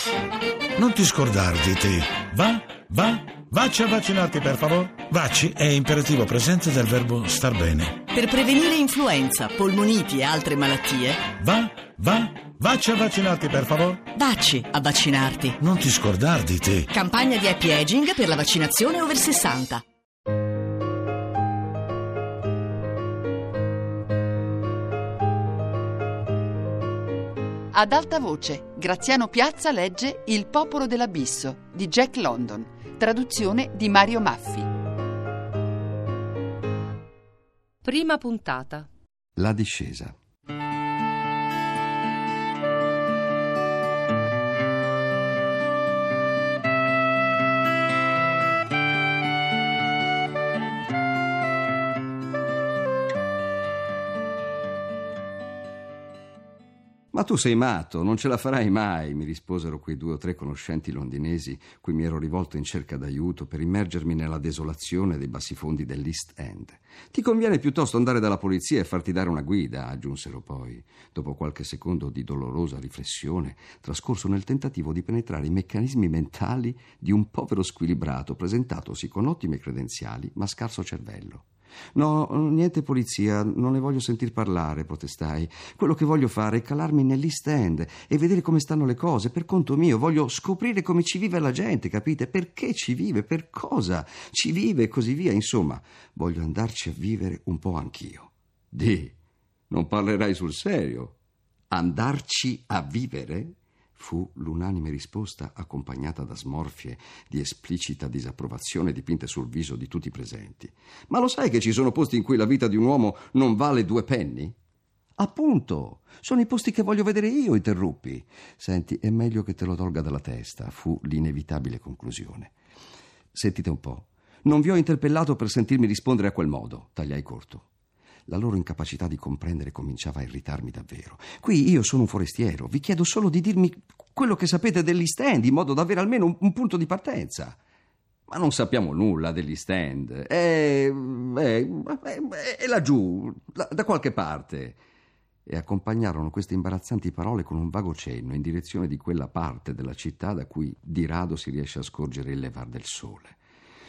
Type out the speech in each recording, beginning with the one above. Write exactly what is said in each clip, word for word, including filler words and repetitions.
Non ti scordar di te. Va, va, vacci a vaccinarti per favore. Vacci è imperativo presente del verbo star bene. Per prevenire influenza, polmoniti e altre malattie. Va, va, vacci a vaccinarti per favore. Vacci a vaccinarti. Non ti scordar di te. Campagna di happy aging per la vaccinazione over sessanta. Ad alta voce, Graziano Piazza legge Il popolo dell'abisso di Jack London, traduzione di Mario Maffi. Prima puntata. La discesa. Ma tu sei matto, non ce la farai mai, mi risposero quei due o tre conoscenti londinesi cui mi ero rivolto in cerca d'aiuto per immergermi nella desolazione dei bassifondi dell'East End. Ti conviene piuttosto andare dalla polizia e farti dare una guida, aggiunsero poi, dopo qualche secondo di dolorosa riflessione, trascorso nel tentativo di penetrare i meccanismi mentali di un povero squilibrato presentatosi con ottime credenziali ma scarso cervello. No, niente polizia, non ne voglio sentir parlare, protestai. Quello che voglio fare è calarmi nell'East End e vedere come stanno le cose, per conto mio. Voglio scoprire come ci vive la gente, capite? Perché ci vive, per cosa ci vive e così via. Insomma, voglio andarci a vivere un po' anch'io. Di, non parlerai sul serio? Andarci a vivere? Fu l'unanime risposta, accompagnata da smorfie di esplicita disapprovazione dipinte sul viso di tutti i presenti. Ma lo sai che ci sono posti in cui la vita di un uomo non vale due penny? Appunto, sono i posti che voglio vedere io, interruppi. Senti, è meglio che te lo tolga dalla testa, fu l'inevitabile conclusione. Sentite un po', non vi ho interpellato per sentirmi rispondere a quel modo, tagliai corto. La loro incapacità di comprendere cominciava a irritarmi davvero. Qui io sono un forestiero, vi chiedo solo di dirmi quello che sapete dell'East End, in modo da avere almeno un, un punto di partenza. Ma non sappiamo nulla dell'East End. È, è, è, è laggiù, da, da qualche parte. E accompagnarono queste imbarazzanti parole con un vago cenno in direzione di quella parte della città da cui di rado si riesce a scorgere il levar del sole.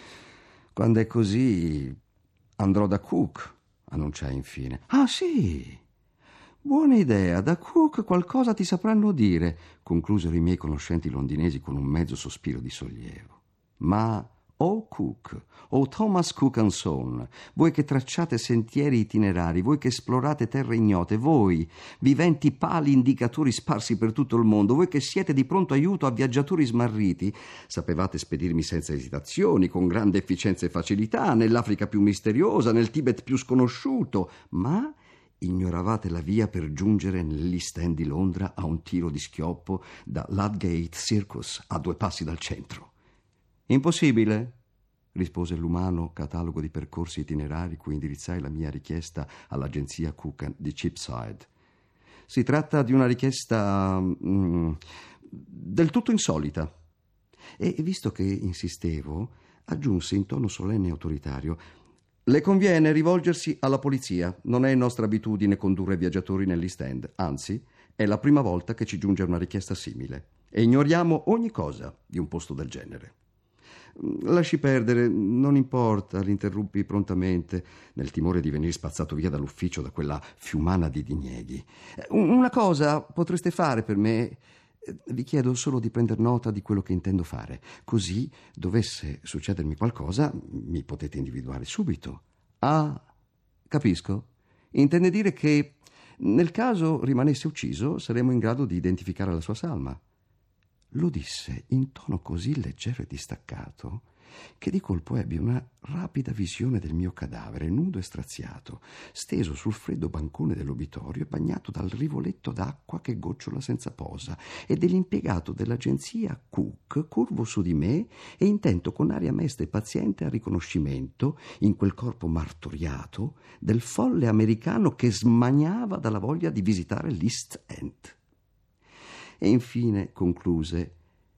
Quando è così, andrò da Cook, annunciai infine. Ah, sì, buona idea, da Cook qualcosa ti sapranno dire, conclusero i miei conoscenti londinesi con un mezzo sospiro di sollievo. Ma o Cook o Thomas Cook and Son, voi che tracciate sentieri itinerari, voi che esplorate terre ignote, voi, viventi pali indicatori sparsi per tutto il mondo, voi che siete di pronto aiuto a viaggiatori smarriti, sapevate spedirmi senza esitazioni, con grande efficienza e facilità, nell'Africa più misteriosa, nel Tibet più sconosciuto, ma ignoravate la via per giungere nell'East End di Londra a un tiro di schioppo da Ludgate Circus, a due passi dal centro. Impossibile, rispose l'umano catalogo di percorsi itinerari cui indirizzai la mia richiesta all'agenzia Cook di Cheapside. Si tratta di una richiesta mm, del tutto insolita. E visto che insistevo, aggiunse in tono solenne e autoritario: le conviene rivolgersi alla polizia. Non è nostra abitudine condurre viaggiatori nell'East End, anzi, è la prima volta che ci giunge una richiesta simile e ignoriamo ogni cosa di un posto del genere. Lasci perdere, non importa, l'interruppi prontamente, nel timore di venire spazzato via dall'ufficio da quella fiumana di dinieghi. Una cosa potreste fare per me. Vi chiedo solo di prender nota di quello che intendo fare, così, dovesse succedermi qualcosa, mi potete individuare subito. Ah, capisco. Intende dire che, nel caso rimanesse ucciso, saremo in grado di identificare la sua salma. Lo disse in tono così leggero e distaccato che di colpo ebbi una rapida visione del mio cadavere, nudo e straziato, steso sul freddo bancone dell'obitorio e bagnato dal rivoletto d'acqua che gocciola senza posa, e dell'impiegato dell'agenzia Cook curvo su di me e intento con aria mesta e paziente al riconoscimento, in quel corpo martoriato, del folle americano che smaniava dalla voglia di visitare l'East End. E infine concluse: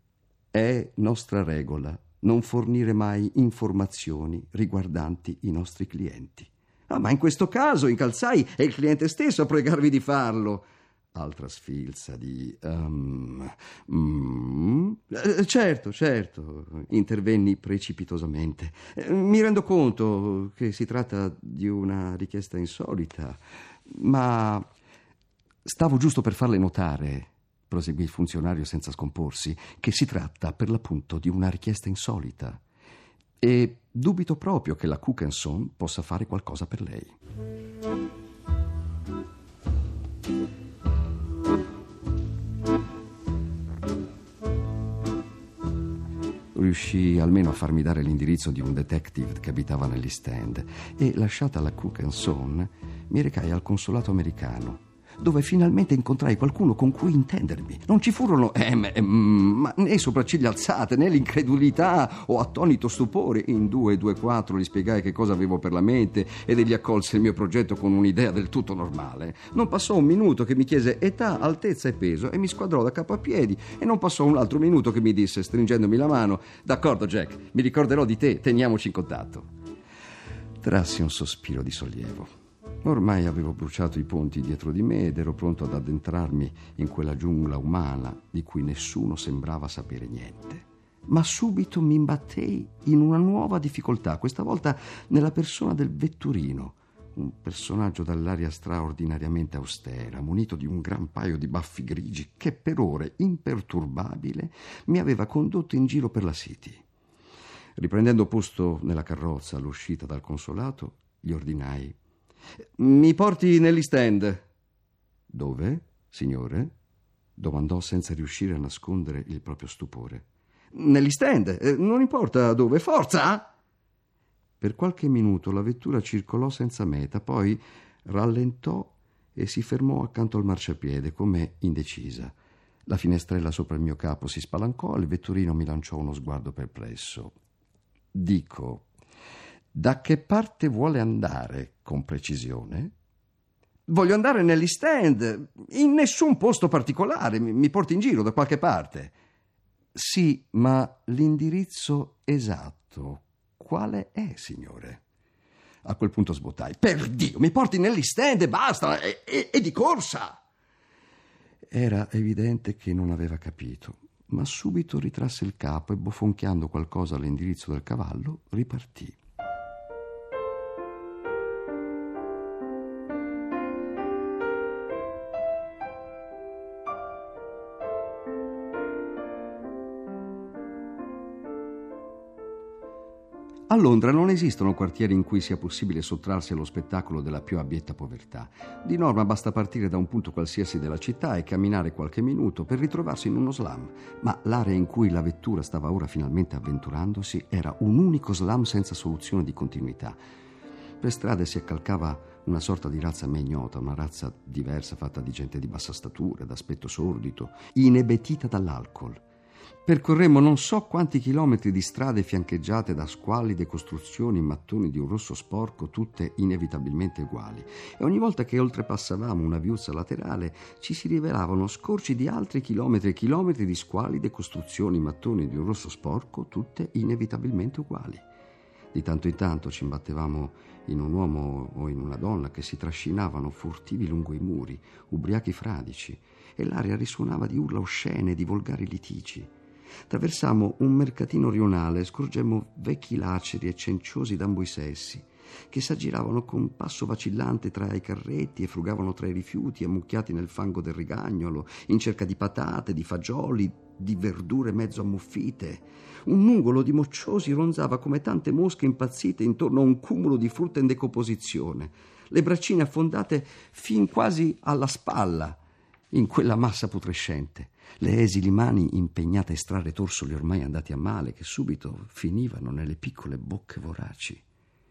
è nostra regola non fornire mai informazioni riguardanti i nostri clienti. Ah, ma in questo caso, incalzai, è il cliente stesso a pregarvi di farlo. Altra sfilza di um, mm, Eh, certo, certo, intervenni precipitosamente. Eh, mi rendo conto che si tratta di una richiesta insolita, ma stavo giusto per farle notare, proseguì il funzionario senza scomporsi, che si tratta per l'appunto di una richiesta insolita. E dubito proprio che la Cook and Son possa fare qualcosa per lei. Riuscì almeno a farmi dare l'indirizzo di un detective che abitava nell'East End e, lasciata la Cook and Son, mi recai al consolato americano, dove finalmente incontrai qualcuno con cui intendermi. Non ci furono eh, eh, ma né sopracciglia alzate, né l'incredulità o attonito stupore. In due, due, quattro gli spiegai che cosa avevo per la mente ed egli accolse il mio progetto con un'idea del tutto normale. Non passò un minuto che mi chiese età, altezza e peso e mi squadrò da capo a piedi, e non passò un altro minuto che mi disse, stringendomi la mano: d'accordo Jack, mi ricorderò di te, teniamoci in contatto. Trassi un sospiro di sollievo. Ormai avevo bruciato i ponti dietro di me ed ero pronto ad addentrarmi in quella giungla umana di cui nessuno sembrava sapere niente. Ma subito mi imbattei in una nuova difficoltà, questa volta nella persona del vetturino, un personaggio dall'aria straordinariamente austera, munito di un gran paio di baffi grigi, che per ore, imperturbabile, mi aveva condotto in giro per la City. Riprendendo posto nella carrozza all'uscita dal consolato, gli ordinai: mi porti nell'East End. Dove, signore? Domandò senza riuscire a nascondere il proprio stupore. Nell'East End, eh, non importa dove, forza! Per qualche minuto la vettura circolò senza meta, poi rallentò e si fermò accanto al marciapiede, come indecisa. La finestrella sopra il mio capo si spalancò e il vetturino mi lanciò uno sguardo perplesso. Dico: da che parte vuole andare, con precisione? Voglio andare nell'East End, in nessun posto particolare, mi, mi porti in giro da qualche parte. Sì, ma l'indirizzo esatto quale è, signore? A quel punto sbottai: per Dio, mi porti nell'East End e basta, e, e, e di corsa! Era evidente che non aveva capito, ma subito ritrasse il capo e, bofonchiando qualcosa all'indirizzo del cavallo, ripartì. A Londra non esistono quartieri in cui sia possibile sottrarsi allo spettacolo della più abietta povertà. Di norma basta partire da un punto qualsiasi della città e camminare qualche minuto per ritrovarsi in uno slum, ma l'area in cui la vettura stava ora finalmente avventurandosi era un unico slum senza soluzione di continuità. Per strade si accalcava una sorta di razza a me ignota, una razza diversa fatta di gente di bassa statura, d'aspetto sordito, inebetita dall'alcol. Percorremmo non so quanti chilometri di strade fiancheggiate da squallide costruzioni in mattoni di un rosso sporco, tutte inevitabilmente uguali, e ogni volta che oltrepassavamo una viuzza laterale ci si rivelavano scorci di altri chilometri e chilometri di squallide costruzioni in mattoni di un rosso sporco, tutte inevitabilmente uguali. Di tanto in tanto ci imbattevamo in un uomo o in una donna che si trascinavano furtivi lungo i muri, ubriachi fradici, e l'aria risuonava di urla oscene e di volgari litigi. Traversammo un mercatino rionale e scorgemmo vecchi laceri e cenciosi d'ambo i sessi, che s'aggiravano con passo vacillante tra i carretti e frugavano tra i rifiuti ammucchiati nel fango del rigagnolo, in cerca di patate, di fagioli, di verdure mezzo ammuffite. Un nugolo di mocciosi ronzava come tante mosche impazzite intorno a un cumulo di frutta in decomposizione, le braccine affondate fin quasi alla spalla in quella massa putrescente, le esili mani impegnate a estrarre torsoli ormai andati a male che subito finivano nelle piccole bocche voraci.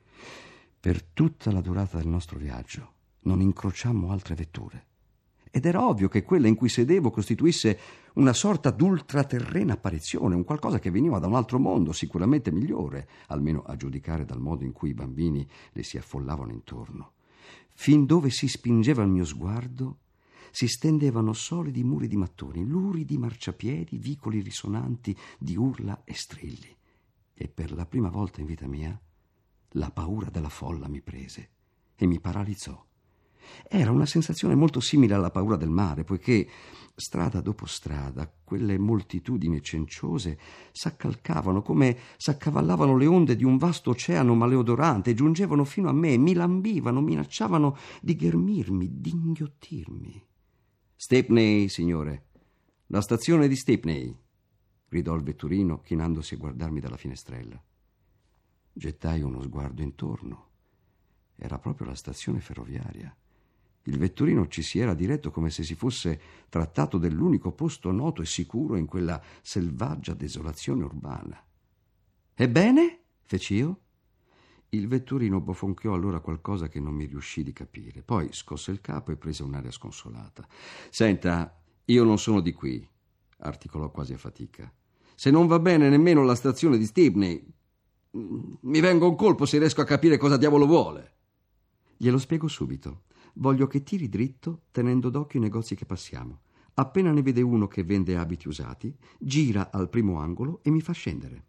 Per tutta la durata del nostro viaggio non incrociammo altre vetture, ed era ovvio che quella in cui sedevo costituisse una sorta d'ultraterrena apparizione, un qualcosa che veniva da un altro mondo sicuramente migliore, almeno a giudicare dal modo in cui i bambini le si affollavano intorno. Fin dove si spingeva il mio sguardo si stendevano solidi muri di mattoni, luridi marciapiedi, vicoli risonanti di urla e strilli. E per la prima volta in vita mia la paura della folla mi prese e mi paralizzò. Era una sensazione molto simile alla paura del mare, poiché strada dopo strada quelle moltitudini cenciose s'accalcavano come s'accavallavano le onde di un vasto oceano maleodorante e giungevano fino a me, mi lambivano, minacciavano di ghermirmi, di inghiottirmi. «Stepney, signore, la stazione di Stepney», gridò il vetturino chinandosi a guardarmi dalla finestrella. Gettai uno sguardo intorno. Era proprio la stazione ferroviaria. Il vetturino ci si era diretto come se si fosse trattato dell'unico posto noto e sicuro in quella selvaggia desolazione urbana. «Ebbene?» feci io. Il vetturino bofonchiò allora qualcosa che non mi riuscì di capire. Poi scosse il capo e prese un'aria sconsolata. «Senta, io non sono di qui», articolò quasi a fatica. «Se non va bene nemmeno la stazione di Stepney, mi venga un colpo se riesco a capire cosa diavolo vuole». «Glielo spiego subito. Voglio che tiri dritto tenendo d'occhio i negozi che passiamo. Appena ne vede uno che vende abiti usati, gira al primo angolo e mi fa scendere».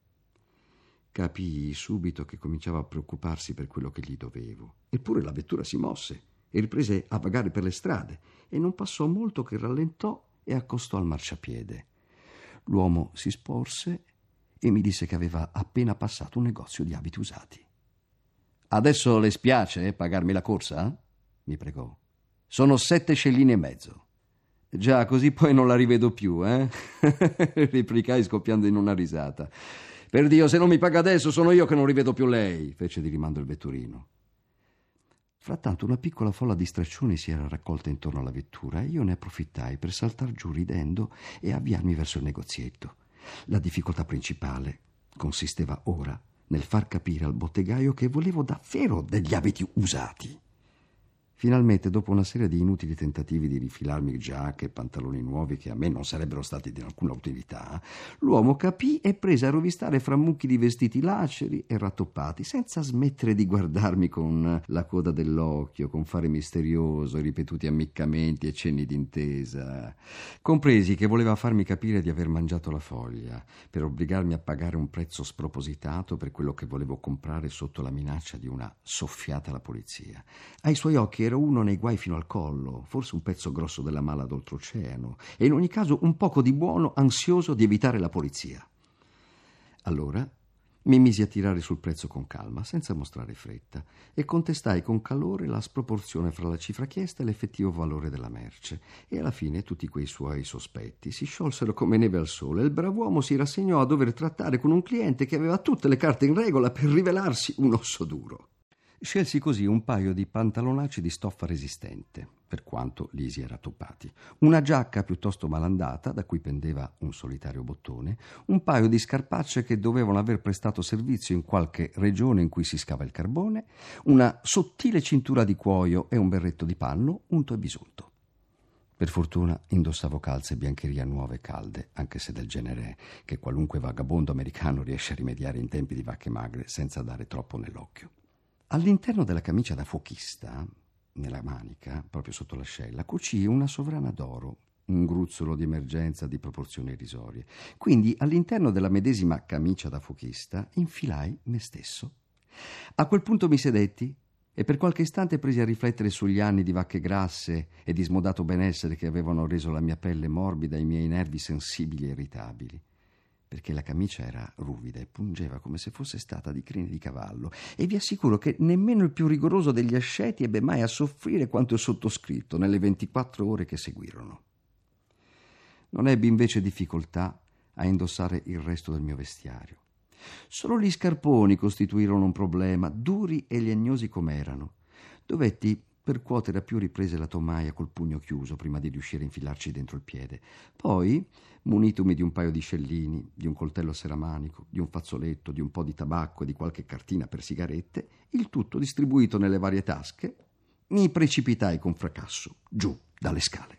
Capii subito che cominciava a preoccuparsi per quello che gli dovevo. Eppure la vettura si mosse e riprese a vagare per le strade e non passò molto che rallentò e accostò al marciapiede. L'uomo si sporse e mi disse che aveva appena passato un negozio di abiti usati. «Adesso le spiace pagarmi la corsa?» mi pregò. «Sono sette scellini e mezzo». «Già, così poi non la rivedo più, eh?» replicai scoppiando in una risata. «Per Dio, se non mi paga adesso sono io che non rivedo più lei», fece di rimando il vetturino. Frattanto una piccola folla di straccioni si era raccolta intorno alla vettura e io ne approfittai per saltar giù ridendo e avviarmi verso il negozietto. La difficoltà principale consisteva ora nel far capire al bottegaio che volevo davvero degli abiti usati. Finalmente, dopo una serie di inutili tentativi di rifilarmi giacche e pantaloni nuovi che a me non sarebbero stati di alcuna utilità, l'uomo capì e prese a rovistare fra mucchi di vestiti laceri e rattoppati, senza smettere di guardarmi con la coda dell'occhio, con fare misterioso, ripetuti ammiccamenti e cenni d'intesa. Compresi che voleva farmi capire di aver mangiato la foglia, per obbligarmi a pagare un prezzo spropositato per quello che volevo comprare sotto la minaccia di una soffiata alla polizia. Ai suoi occhi era uno nei guai fino al collo, forse un pezzo grosso della mala d'oltreoceano, e in ogni caso un poco di buono, ansioso di evitare la polizia. Allora mi misi a tirare sul prezzo con calma, senza mostrare fretta, e contestai con calore la sproporzione fra la cifra chiesta e l'effettivo valore della merce. E alla fine tutti quei suoi sospetti si sciolsero come neve al sole e il brav'uomo si rassegnò a dover trattare con un cliente che aveva tutte le carte in regola per rivelarsi un osso duro. Scelsi così un paio di pantalonacci di stoffa resistente, per quanto lisi e rattoppati, una giacca piuttosto malandata, da cui pendeva un solitario bottone, un paio di scarpacce che dovevano aver prestato servizio in qualche regione in cui si scava il carbone, una sottile cintura di cuoio e un berretto di panno unto e bisunto. Per fortuna indossavo calze e biancheria nuove e calde, anche se del genere che qualunque vagabondo americano riesce a rimediare in tempi di vacche magre senza dare troppo nell'occhio. All'interno della camicia da fuochista, nella manica, proprio sotto l'ascella, cucii una sovrana d'oro, un gruzzolo di emergenza di proporzioni irrisorie. Quindi all'interno della medesima camicia da fuochista infilai me stesso. A quel punto mi sedetti e per qualche istante presi a riflettere sugli anni di vacche grasse e di smodato benessere che avevano reso la mia pelle morbida e i miei nervi sensibili e irritabili. Perché la camicia era ruvida e pungeva come se fosse stata di crine di cavallo, e vi assicuro che nemmeno il più rigoroso degli asceti ebbe mai a soffrire quanto il sottoscritto nelle ventiquattro ore che seguirono. Non ebbi invece difficoltà a indossare il resto del mio vestiario. Solo gli scarponi costituirono un problema, duri e legnosi com'erano. Dovetti percuotere a più riprese la tomaia col pugno chiuso prima di riuscire a infilarci dentro il piede. Poi, munitomi di un paio di scellini, di un coltello a seramanico, di un fazzoletto, di un po' di tabacco e di qualche cartina per sigarette, il tutto distribuito nelle varie tasche, mi precipitai con fracasso giù dalle scale.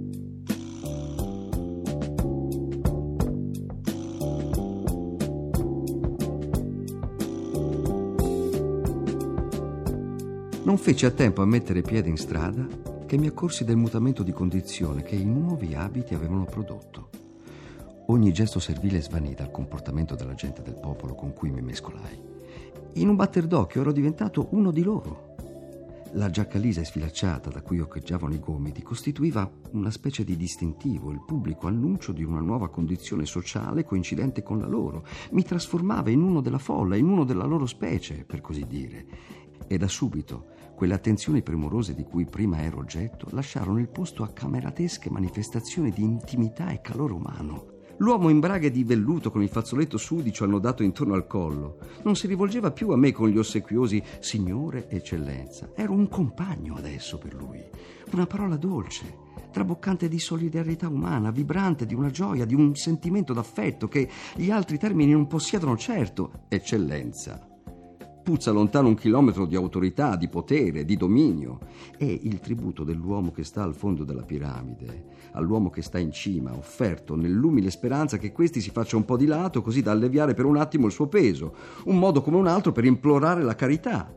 Non feci a tempo a mettere piede in strada che mi accorsi del mutamento di condizione che i nuovi abiti avevano prodotto. Ogni gesto servile svanì dal comportamento della gente del popolo con cui mi mescolai. In un batter d'occhio ero diventato uno di loro. La giacca lisa e sfilacciata da cui occhieggiavano i gomiti costituiva una specie di distintivo, il pubblico annuncio di una nuova condizione sociale coincidente con la loro. Mi trasformava in uno della folla, in uno della loro specie, per così dire. E da subito quelle attenzioni premurose di cui prima ero oggetto lasciarono il posto a cameratesche manifestazioni di intimità e calore umano. L'uomo in braghe di velluto con il fazzoletto sudicio annodato intorno al collo non si rivolgeva più a me con gli ossequiosi signore, eccellenza. Ero un compagno adesso per lui, una parola dolce, traboccante di solidarietà umana, vibrante di una gioia, di un sentimento d'affetto che gli altri termini non possiedono certo. Eccellenza puzza lontano un chilometro di autorità, di potere, di dominio. È il tributo dell'uomo che sta al fondo della piramide, all'uomo che sta in cima, offerto nell'umile speranza che questi si faccia un po' di lato così da alleviare per un attimo il suo peso, un modo come un altro per implorare la carità.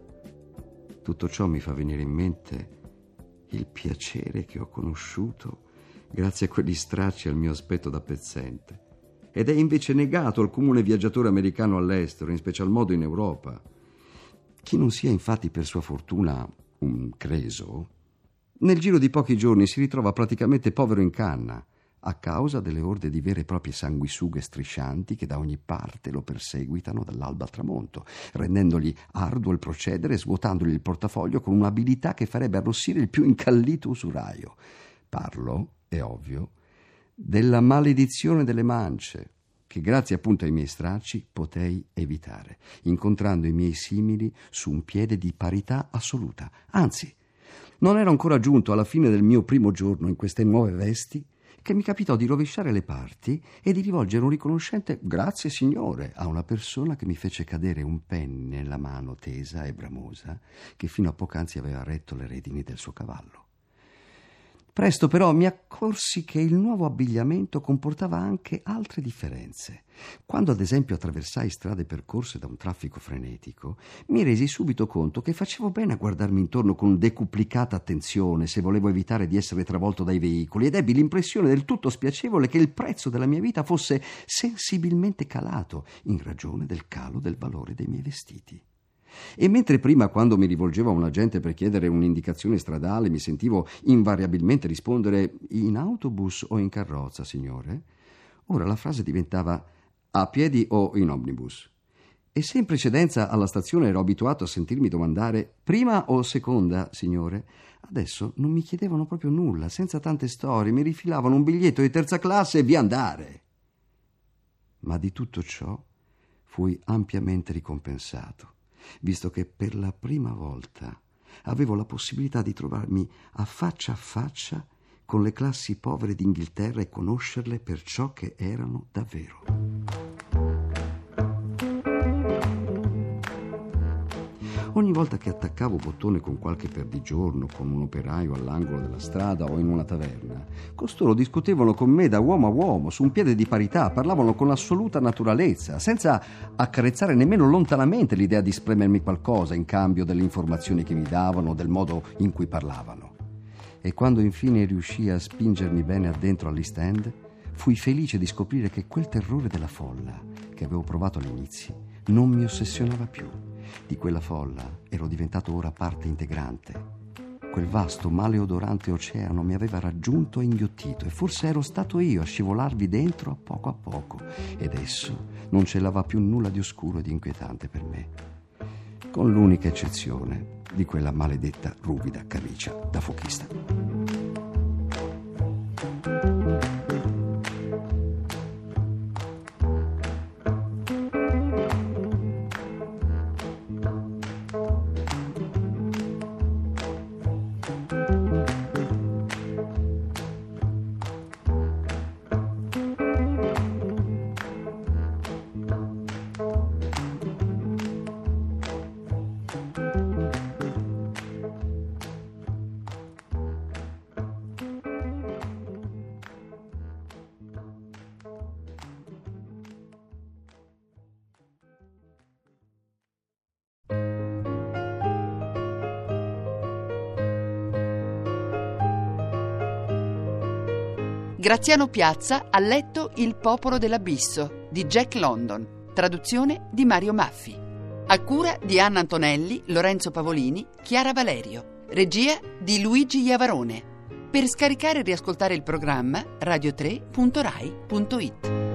Tutto ciò mi fa venire in mente il piacere che ho conosciuto grazie a quegli stracci al mio aspetto da pezzente, ed è invece negato al comune viaggiatore americano all'estero, in special modo in Europa. Chi non sia infatti per sua fortuna un creso, nel giro di pochi giorni si ritrova praticamente povero in canna, a causa delle orde di vere e proprie sanguisughe striscianti che da ogni parte lo perseguitano dall'alba al tramonto, rendendogli arduo il procedere e svuotandogli il portafoglio con un'abilità che farebbe arrossire il più incallito usuraio. Parlo, è ovvio, della maledizione delle mance, che grazie appunto ai miei stracci potei evitare, incontrando i miei simili su un piede di parità assoluta. Anzi, non ero ancora giunto alla fine del mio primo giorno in queste nuove vesti che mi capitò di rovesciare le parti e di rivolgere un riconoscente «Grazie, signore» a una persona che mi fece cadere un penne nella mano tesa e bramosa che fino a poc'anzi aveva retto le redini del suo cavallo. Presto però mi accorsi che il nuovo abbigliamento comportava anche altre differenze. Quando ad esempio attraversai strade percorse da un traffico frenetico, mi resi subito conto che facevo bene a guardarmi intorno con decuplicata attenzione se volevo evitare di essere travolto dai veicoli, ed ebbi l'impressione del tutto spiacevole che il prezzo della mia vita fosse sensibilmente calato in ragione del calo del valore dei miei vestiti. E mentre prima, quando mi rivolgevo a un agente per chiedere un'indicazione stradale, mi sentivo invariabilmente rispondere «in autobus o in carrozza, signore?», ora la frase diventava «a piedi o in omnibus?». E se in precedenza alla stazione ero abituato a sentirmi domandare «prima o seconda, signore?», adesso non mi chiedevano proprio nulla, senza tante storie, mi rifilavano un biglietto di terza classe e via andare. Ma di tutto ciò fui ampiamente ricompensato, visto che per la prima volta avevo la possibilità di trovarmi a faccia a faccia con le classi povere d'Inghilterra e conoscerle per ciò che erano davvero. Ogni volta che attaccavo bottone con qualche perdigiorno, con un operaio all'angolo della strada o in una taverna, costoro discutevano con me da uomo a uomo, su un piede di parità, parlavano con assoluta naturalezza, senza accarezzare nemmeno lontanamente l'idea di spremermi qualcosa in cambio delle informazioni che mi davano, del modo in cui parlavano. E quando infine riuscii a spingermi bene addentro all'East End, fui felice di scoprire che quel terrore della folla che avevo provato all'inizio non mi ossessionava più. Di quella folla ero diventato ora parte integrante. Quel vasto, maleodorante oceano mi aveva raggiunto e inghiottito, e forse ero stato io a scivolarvi dentro a poco a poco, ed esso non celava più nulla di oscuro e di inquietante per me, con l'unica eccezione di quella maledetta ruvida camicia da fuochista. Graziano Piazza ha letto Il popolo dell'abisso di Jack London, traduzione di Mario Maffi. A cura di Anna Antonelli, Lorenzo Pavolini, Chiara Valerio. Regia di Luigi Iavarone. Per scaricare e riascoltare il programma radio tre punto rai punto it.